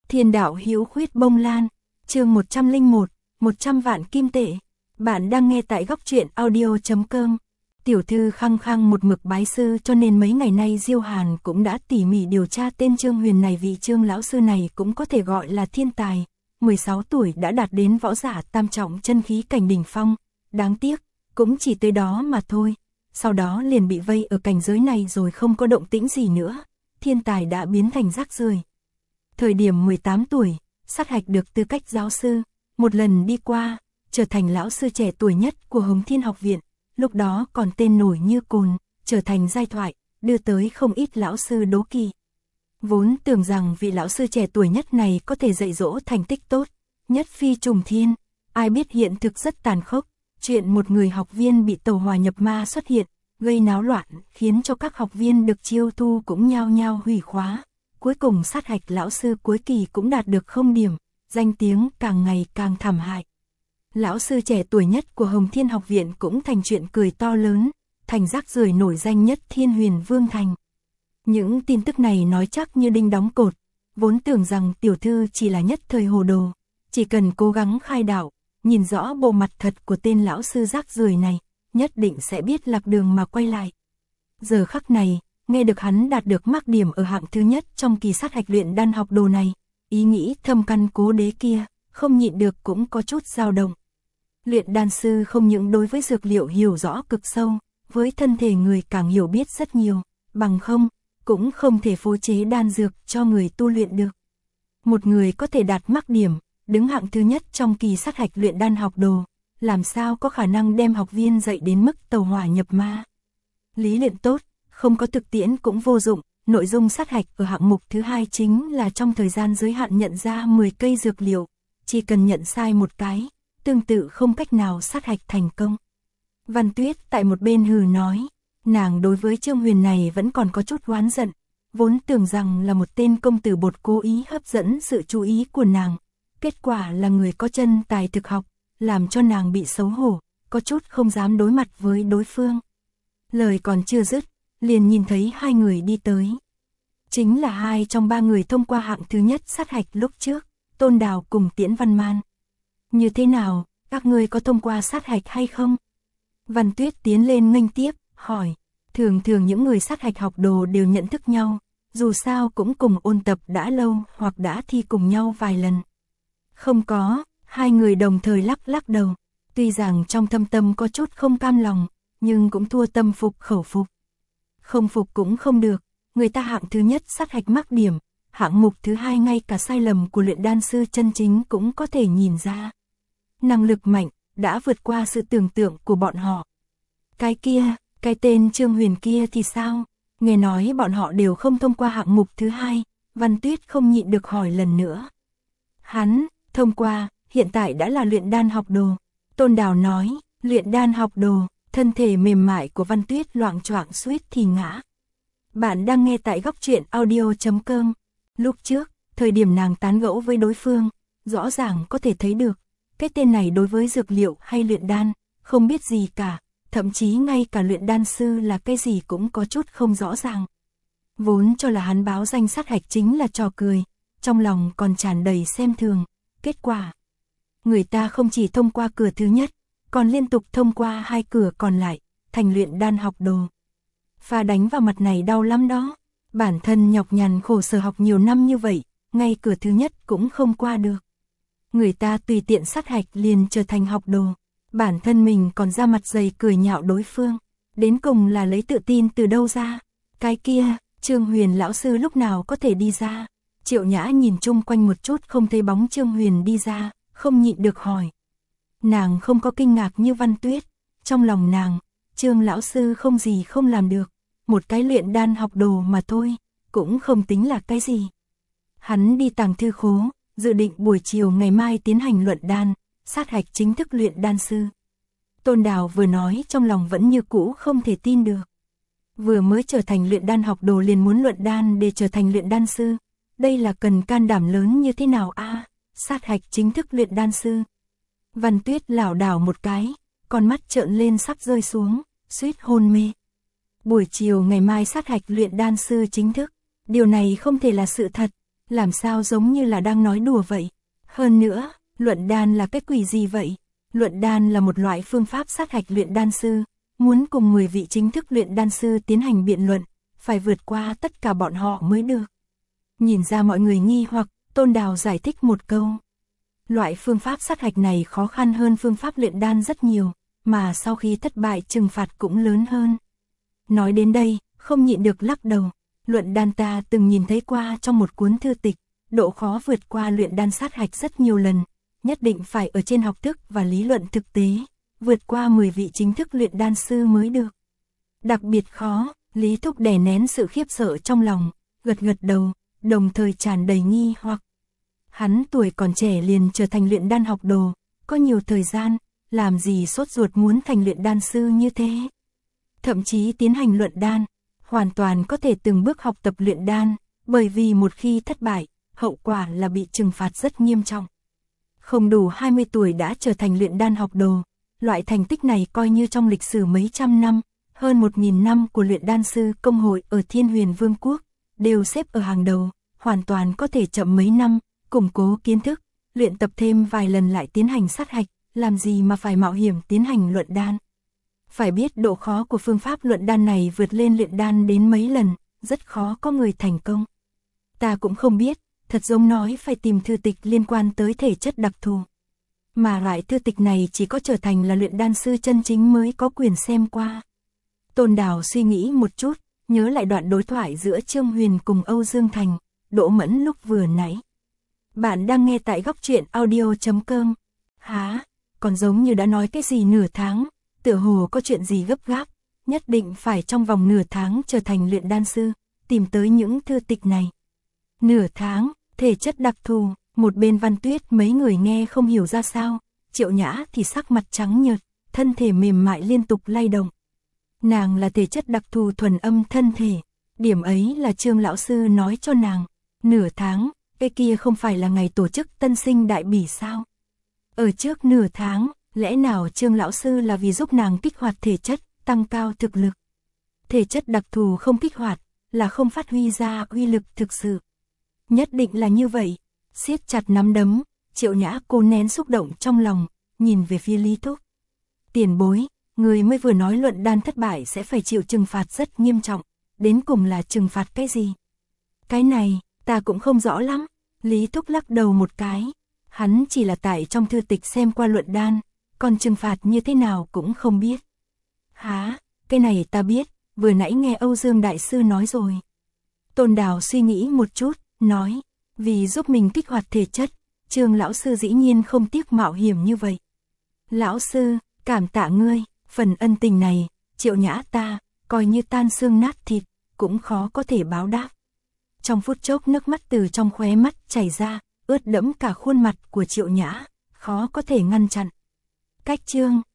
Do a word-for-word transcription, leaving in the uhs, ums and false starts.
Thiên đạo hữu khuyết bông lan, chương một trăm lẻ một, một trăm vạn kim tệ. Bạn đang nghe tại góc truyện audio chấm com. Tiểu thư khăng khăng một mực bái sư, cho nên mấy ngày nay Diêu Hàn cũng đã tỉ mỉ điều tra tên Trương Huyền này. Vị Trương lão sư này cũng có thể gọi là thiên tài, mười sáu tuổi đã đạt đến võ giả tam trọng chân khí cảnh đỉnh phong. Đáng tiếc, cũng chỉ tới đó mà thôi. Sau đó liền bị vây ở cảnh giới này rồi không có động tĩnh gì nữa. Thiên tài đã biến thành rác rưởi. Thời điểm mười tám tuổi, sát hạch được tư cách giáo sư, một lần đi qua, trở thành lão sư trẻ tuổi nhất của Hồng Thiên học viện, lúc đó còn tên nổi như cồn, trở thành giai thoại, đưa tới không ít lão sư đố kỵ. Vốn tưởng rằng vị lão sư trẻ tuổi nhất này có thể dạy dỗ thành tích tốt, nhất phi trùng thiên, ai biết hiện thực rất tàn khốc, chuyện một người học viên bị tẩu hỏa nhập ma xuất hiện, gây náo loạn, khiến cho các học viên được chiêu thu cũng nhao nhao hủy khóa. Cuối cùng sát hạch lão sư cuối kỳ cũng đạt được không điểm, danh tiếng càng ngày càng thảm hại. Lão sư trẻ tuổi nhất của Hồng Thiên học viện cũng thành chuyện cười to lớn, thành rác rưởi nổi danh nhất Thiên Huyền Vương thành. Những tin tức này nói chắc như đinh đóng cột, vốn tưởng rằng tiểu thư chỉ là nhất thời hồ đồ, chỉ cần cố gắng khai đạo, nhìn rõ bộ mặt thật của tên lão sư rác rưởi này, nhất định sẽ biết lạc đường mà quay lại. Giờ khắc này, nghe được hắn đạt được mác điểm ở hạng thứ nhất trong kỳ sát hạch luyện đan học đồ này, ý nghĩ thâm căn cố đế kia, không nhịn được cũng có chút dao động. Luyện đan sư không những đối với dược liệu hiểu rõ cực sâu, với thân thể người càng hiểu biết rất nhiều, bằng không, cũng không thể phối chế đan dược cho người tu luyện được. Một người có thể đạt mác điểm, đứng hạng thứ nhất trong kỳ sát hạch luyện đan học đồ, làm sao có khả năng đem học viên dạy đến mức tẩu hỏa nhập ma. Lý luyện tốt, không có thực tiễn cũng vô dụng. Nội dung sát hạch ở hạng mục thứ hai chính là trong thời gian giới hạn nhận ra mười cây dược liệu, chỉ cần nhận sai một cái, tương tự không cách nào sát hạch thành công. Văn Tuyết tại một bên hừ nói, nàng đối với Trương Huyền này vẫn còn có chút oán giận, vốn tưởng rằng là một tên công tử bột cố ý hấp dẫn sự chú ý của nàng, kết quả là người có chân tài thực học, làm cho nàng bị xấu hổ, có chút không dám đối mặt với đối phương. Lời còn chưa dứt, liền nhìn thấy hai người đi tới. Chính là hai trong ba người thông qua hạng thứ nhất sát hạch lúc trước, Tôn Đào cùng Tiễn Văn Man. Như thế nào, các ngươi có thông qua sát hạch hay không? Văn Tuyết tiến lên nghênh tiếp, hỏi. Thường thường những người sát hạch học đồ đều nhận thức nhau, dù sao cũng cùng ôn tập đã lâu hoặc đã thi cùng nhau vài lần. Không có, hai người đồng thời lắc lắc đầu. Tuy rằng trong thâm tâm có chút không cam lòng, nhưng cũng thua tâm phục khẩu phục. Không phục cũng không được, người ta hạng thứ nhất sát hạch mắc điểm, hạng mục thứ hai ngay cả sai lầm của luyện đan sư chân chính cũng có thể nhìn ra. Năng lực mạnh, đã vượt qua sự tưởng tượng của bọn họ. Cái kia, cái tên Trương Huyền kia thì sao? Nghe nói bọn họ đều không thông qua hạng mục thứ hai, Văn Tuyết không nhịn được hỏi lần nữa. Hắn, thông qua, hiện tại đã là luyện đan học đồ. Tôn Đào nói, luyện đan học đồ. Thân thể mềm mại của Văn Tuyết loạng choạng suýt thì ngã. Bạn đang nghe tại góc truyện audio chấm com. Lúc trước, thời điểm nàng tán gẫu với đối phương, rõ ràng có thể thấy được, cái tên này đối với dược liệu hay luyện đan, không biết gì cả, thậm chí ngay cả luyện đan sư là cái gì cũng có chút không rõ ràng. Vốn cho là hắn báo danh sát hạch chính là trò cười, trong lòng còn tràn đầy xem thường, kết quả. Người ta không chỉ thông qua cửa thứ nhất, còn liên tục thông qua hai cửa còn lại, thành luyện đan học đồ. Pha đánh vào mặt này đau lắm đó, bản thân nhọc nhằn khổ sở học nhiều năm như vậy, ngay cửa thứ nhất cũng không qua được. Người ta tùy tiện sát hạch liền trở thành học đồ, bản thân mình còn ra mặt dày cười nhạo đối phương, đến cùng là lấy tự tin từ đâu ra. Cái kia, Trương Huyền lão sư lúc nào có thể đi ra? Triệu Nhã nhìn chung quanh một chút không thấy bóng Trương Huyền đi ra, không nhịn được hỏi. Nàng không có kinh ngạc như Văn Tuyết, trong lòng nàng, Trương lão sư không gì không làm được, một cái luyện đan học đồ mà thôi, cũng không tính là cái gì. Hắn đi tàng thư khố, dự định buổi chiều ngày mai tiến hành luận đan, sát hạch chính thức luyện đan sư. Tôn Đào vừa nói trong lòng vẫn như cũ không thể tin được. Vừa mới trở thành luyện đan học đồ liền muốn luận đan để trở thành luyện đan sư, đây là cần can đảm lớn như thế nào a? À, sát hạch chính thức luyện đan sư. Văn Tuyết lảo đảo một cái, con mắt trợn lên sắp rơi xuống, suýt hôn mê. Buổi chiều ngày mai sát hạch luyện đan sư chính thức, điều này không thể là sự thật, Làm sao giống như là đang nói đùa vậy? Hơn nữa, luyện đan là cái quỷ gì vậy? Luyện đan là một loại phương pháp sát hạch luyện đan sư, muốn cùng mười vị chính thức luyện đan sư tiến hành biện luận, phải vượt qua tất cả bọn họ mới được. Nhìn ra mọi người nghi hoặc, Tôn Đào giải thích một câu. Loại phương pháp sát hạch này khó khăn hơn phương pháp luyện đan rất nhiều, mà sau khi thất bại trừng phạt cũng lớn hơn. Nói đến đây, không nhịn được lắc đầu, luyện đan ta từng nhìn thấy qua trong một cuốn thư tịch, độ khó vượt qua luyện đan sát hạch rất nhiều lần, nhất định phải ở trên học thức và lý luận thực tế, vượt qua mười vị chính thức luyện đan sư mới được. Đặc biệt khó, Lý Thúc đè nén sự khiếp sợ trong lòng, gật gật đầu, đồng thời tràn đầy nghi hoặc. Hắn tuổi còn trẻ liền trở thành luyện đan học đồ, có nhiều thời gian, làm gì sốt ruột muốn thành luyện đan sư như thế. Thậm chí tiến hành luyện đan, hoàn toàn có thể từng bước học tập luyện đan, bởi vì một khi thất bại, hậu quả là bị trừng phạt rất nghiêm trọng. Không đủ hai mươi tuổi đã trở thành luyện đan học đồ, loại thành tích này coi như trong lịch sử mấy trăm năm, hơn một nghìn năm của luyện đan sư công hội ở Thiên Huyền Vương quốc, đều xếp ở hàng đầu, hoàn toàn có thể chậm mấy năm, củng cố kiến thức, luyện tập thêm vài lần lại tiến hành sát hạch, làm gì mà phải mạo hiểm tiến hành luyện đan. Phải biết độ khó của phương pháp luyện đan này vượt lên luyện đan đến mấy lần, rất khó có người thành công. Ta cũng không biết, thật giống nói phải tìm thư tịch liên quan tới thể chất đặc thù. Mà loại thư tịch này chỉ có trở thành là luyện đan sư chân chính mới có quyền xem qua. Tôn Đào suy nghĩ một chút, nhớ lại đoạn đối thoại giữa Trương Huyền cùng Âu Dương Thành, Đỗ Mẫn lúc vừa nãy. Bạn đang nghe tại góc truyện audio chấm com. Hả? Còn giống như đã nói cái gì nửa tháng, tựa hồ có chuyện gì gấp gáp, nhất định phải trong vòng nửa tháng trở thành luyện đan sư, tìm tới những thư tịch này. Nửa tháng, thể chất đặc thù, một bên Văn Tuyết mấy người nghe không hiểu ra sao, Triệu Nhã thì sắc mặt trắng nhợt, thân thể mềm mại liên tục lay động. Nàng là thể chất đặc thù thuần âm thân thể, điểm ấy là Trương lão sư nói cho nàng. Nửa tháng, cái kia không phải là ngày tổ chức tân sinh đại bỉ sao? Ở trước nửa tháng, lẽ nào Trương lão sư là vì giúp nàng kích hoạt thể chất, tăng cao thực lực? Thể chất đặc thù không kích hoạt, là không phát huy ra uy lực thực sự. Nhất định là như vậy. Siết chặt nắm đấm, Triệu Nhã cố nén xúc động trong lòng, nhìn về phía Lý Thúc. Tiền bối, người mới vừa nói luận đan thất bại sẽ phải chịu trừng phạt rất nghiêm trọng, đến cùng là trừng phạt cái gì? Cái này, ta cũng không rõ lắm. Lý Thúc lắc đầu một cái, hắn chỉ là tại trong thư tịch xem qua luận đan, còn trừng phạt như thế nào cũng không biết. Hả, cái này ta biết, vừa nãy nghe Âu Dương Đại Sư nói rồi. Tôn Đào suy nghĩ một chút, nói, vì giúp mình kích hoạt thể chất, Trương lão sư dĩ nhiên không tiếc mạo hiểm như vậy. Lão sư, cảm tạ ngươi, phần ân tình này, Triệu Nhã ta, coi như tan xương nát thịt, cũng khó có thể báo đáp. Trong phút chốc nước mắt từ trong khóe mắt chảy ra, ướt đẫm cả khuôn mặt của Triệu Nhã, khó có thể ngăn chặn. Cách chương